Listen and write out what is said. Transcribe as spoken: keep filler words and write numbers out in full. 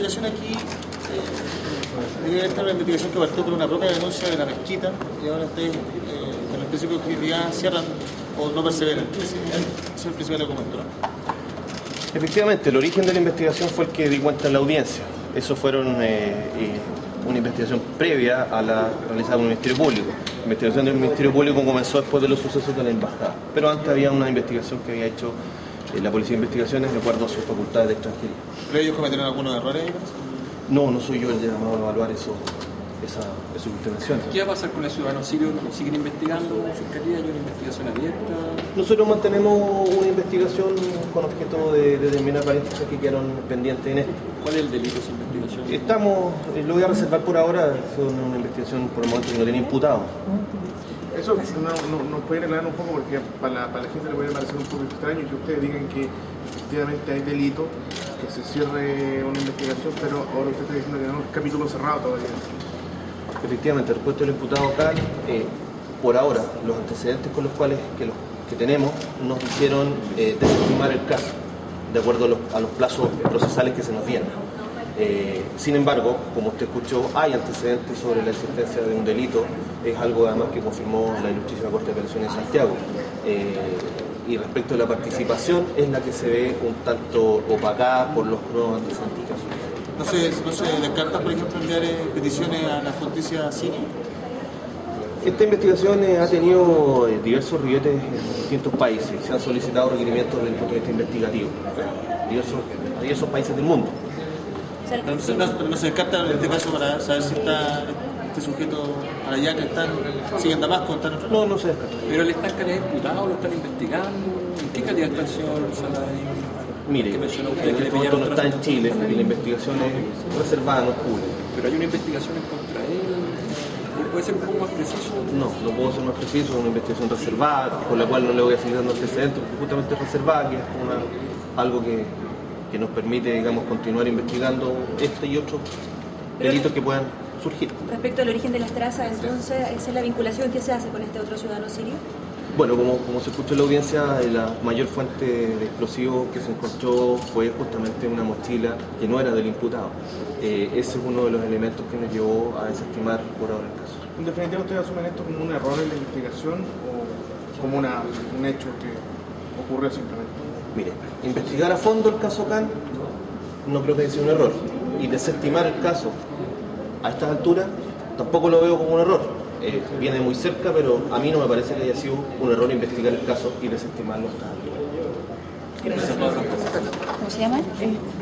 investigación aquí eh, debe estar una investigación que partió por una propia denuncia de la mezquita y ahora ustedes eh, con el principio de objetividad cierran o no perseveran. Ese es el principal argumento, ¿no? Efectivamente, el origen de la investigación fue el que di cuenta en la audiencia. Eso fueron eh, eh, una investigación previa a la realizada por el Ministerio Público. La investigación del Ministerio Público comenzó después de los sucesos de la embajada, pero antes había una investigación que había hecho eh, la Policía de Investigaciones de acuerdo a sus facultades de extranjería. ¿Pero ellos cometieron algunos errores? No, no soy yo el llamado a evaluar eso, esa, esas intervenciones. ¿Qué va a pasar con el ciudadano sirio? ¿Siguen investigando? ¿Fiscalía? ¿Hay una investigación abierta? Nosotros mantenemos una investigación con objeto de, de determinar varias cosas que quedaron pendientes en esto. ¿Cuál es el delito de esa investigación? Estamos, eh, lo voy a reservar por ahora, fue una, una investigación por el momento que no tiene imputado. Eso nos no, no puede aclarar un poco porque para la, para la gente le puede parecer un poco extraño que ustedes digan que efectivamente hay delito, que se cierre una investigación, pero ahora usted está diciendo que no es un capítulo cerrado todavía. Efectivamente, respecto al imputado acá, eh, por ahora, los antecedentes con los cuales que, los, que tenemos nos hicieron eh, desestimar el caso, de acuerdo a los, a los plazos procesales que se nos dieron. Eh, sin embargo, como usted escuchó, hay antecedentes sobre la existencia de un delito, es algo además que confirmó la Ilustrísima Corte de Apelaciones de Santiago. Eh, y respecto a la participación, es la que se ve un tanto opacada por los nuevos antecedentes que surgen. ¿No se, ¿No se descarta, por ejemplo, enviar eh, peticiones a la justicia siria? Esta investigación eh, ha tenido eh, diversos ribetes en distintos países. Se han solicitado requerimientos desde el punto de vista investigativo diversos, a diversos países del mundo. Pero no, no, no se descarta en este caso para saber si está este sujeto allá que están, sigue en Damasco, está en otro lado. No, no se descarta. ¿Pero le están calidad imputado, lo están investigando? ¿En qué calidad está el señor Saladín? Mire, en este momento no está en Chile y la investigación es reservada, no es pública. ¿Pero hay una investigación en contra de él? ¿Puede ser un poco más preciso? No, no puedo ser más preciso, es una investigación reservada, con la cual no le voy a seguir dando antecedentes, porque justamente es reservada, que es una, algo que, que nos permite, digamos, continuar investigando este y otros delitos que puedan surgir. Respecto al origen de las trazas, entonces, ¿esa es la vinculación que se hace con este otro ciudadano sirio? Bueno, como, como se escuchó en la audiencia, la mayor fuente de explosivos que se encontró fue justamente una mochila que no era del imputado. Eh, ese es uno de los elementos que nos llevó a desestimar por ahora el caso. ¿En definitiva ustedes asumen esto como un error en la investigación o como una, un hecho que ocurrió simplemente? Mire, investigar a fondo el caso Khan no creo que sea un error. Y desestimar el caso a estas alturas tampoco lo veo como un error. Eh, viene muy cerca, pero a mí no me parece que haya sido un error investigar el caso y desestimarlo hasta ahora. Gracias. ¿Cómo se llama?